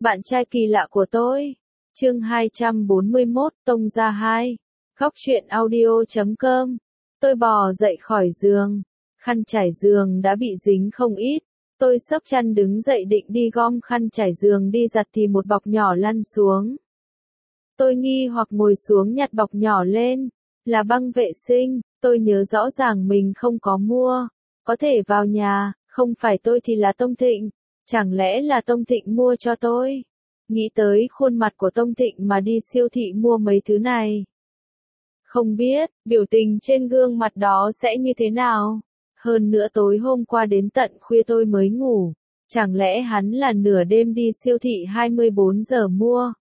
Bạn trai kỳ lạ của tôi. Chương 241, Tông Gia 2. Góc truyện audio.com. Tôi bò dậy khỏi giường. Khăn trải giường đã bị dính không ít. Tôi xốc chăn đứng dậy định đi gom khăn trải giường đi giặt thì một bọc nhỏ lăn xuống. Tôi nghi hoặc ngồi xuống nhặt bọc nhỏ lên. Là băng vệ sinh. Tôi nhớ rõ ràng mình không có mua. Có thể vào nhà, không phải tôi thì là Tông Thịnh. Chẳng lẽ là Tông Thịnh mua cho tôi? Nghĩ tới khuôn mặt của Tông Thịnh mà đi siêu thị mua mấy thứ này. Không biết, biểu tình trên gương mặt đó sẽ như thế nào? Hơn nữa tối hôm qua đến tận khuya tôi mới ngủ. Chẳng lẽ hắn là nửa đêm đi siêu thị 24 giờ mua?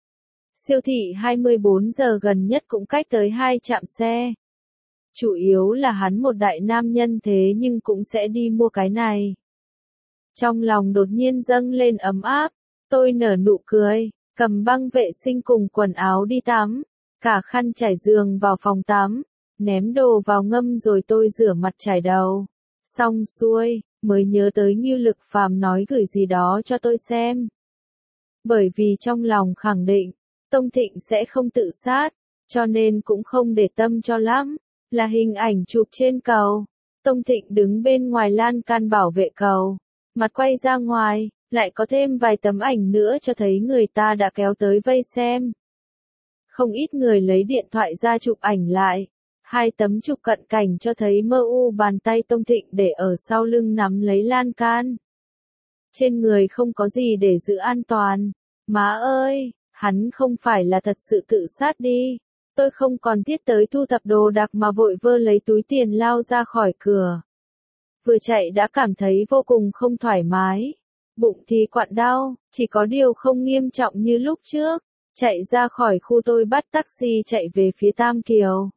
Siêu thị 24 giờ gần nhất cũng cách tới 2 trạm xe. Chủ yếu là hắn một đại nam nhân thế nhưng cũng sẽ đi mua cái này. Trong lòng đột nhiên dâng lên ấm áp, tôi nở nụ cười, cầm băng vệ sinh cùng quần áo đi tắm, cả khăn trải giường vào phòng tắm, ném đồ vào ngâm rồi tôi rửa mặt chải đầu. Xong xuôi, mới nhớ tới Ngưu Lực Phàm nói gửi gì đó cho tôi xem. Bởi vì trong lòng khẳng định, Tông Thịnh sẽ không tự sát, cho nên cũng không để tâm cho lắm, là hình ảnh chụp trên cầu. Tông Thịnh đứng bên ngoài lan can bảo vệ cầu. Mặt quay ra ngoài, lại có thêm vài tấm ảnh nữa cho thấy người ta đã kéo tới vây xem. Không ít người lấy điện thoại ra chụp ảnh lại. 2 tấm chụp cận cảnh cho thấy mơ u bàn tay Tông Thịnh để ở sau lưng nắm lấy lan can. Trên người không có gì để giữ an toàn. Má ơi, hắn không phải là thật sự tự sát đi. Tôi không còn thiết tới thu thập đồ đạc mà vội vơ lấy túi tiền lao ra khỏi cửa. Vừa chạy đã cảm thấy vô cùng không thoải mái. Bụng thì quặn đau, chỉ có điều không nghiêm trọng như lúc trước. Chạy ra khỏi khu tôi bắt taxi chạy về phía Tam Kiều.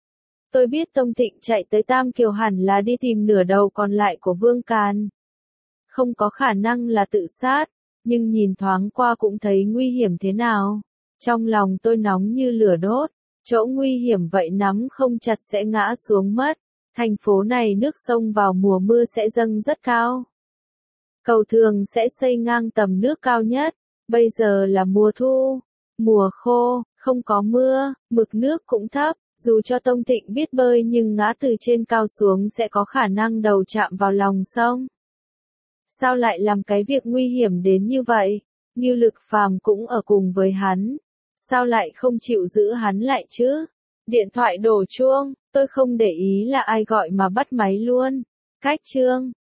Tôi biết Tông Thịnh chạy tới Tam Kiều hẳn là đi tìm nửa đầu còn lại của Vương Càn. Không có khả năng là tự sát, nhưng nhìn thoáng qua cũng thấy nguy hiểm thế nào. Trong lòng tôi nóng như lửa đốt, chỗ nguy hiểm vậy nắm không chặt sẽ ngã xuống mất. Thành phố này nước sông vào mùa mưa sẽ dâng rất cao. Cầu thường sẽ xây ngang tầm nước cao nhất. Bây giờ là mùa thu, mùa khô, không có mưa, mực nước cũng thấp. Dù cho Tông Thịnh biết bơi nhưng ngã từ trên cao xuống sẽ có khả năng đầu chạm vào lòng sông. Sao lại làm cái việc nguy hiểm đến như vậy? Ngưu Lực Phàm cũng ở cùng với hắn. Sao lại không chịu giữ hắn lại chứ? Điện thoại đổ chuông, tôi không để ý là ai gọi mà bắt máy luôn. Cách chương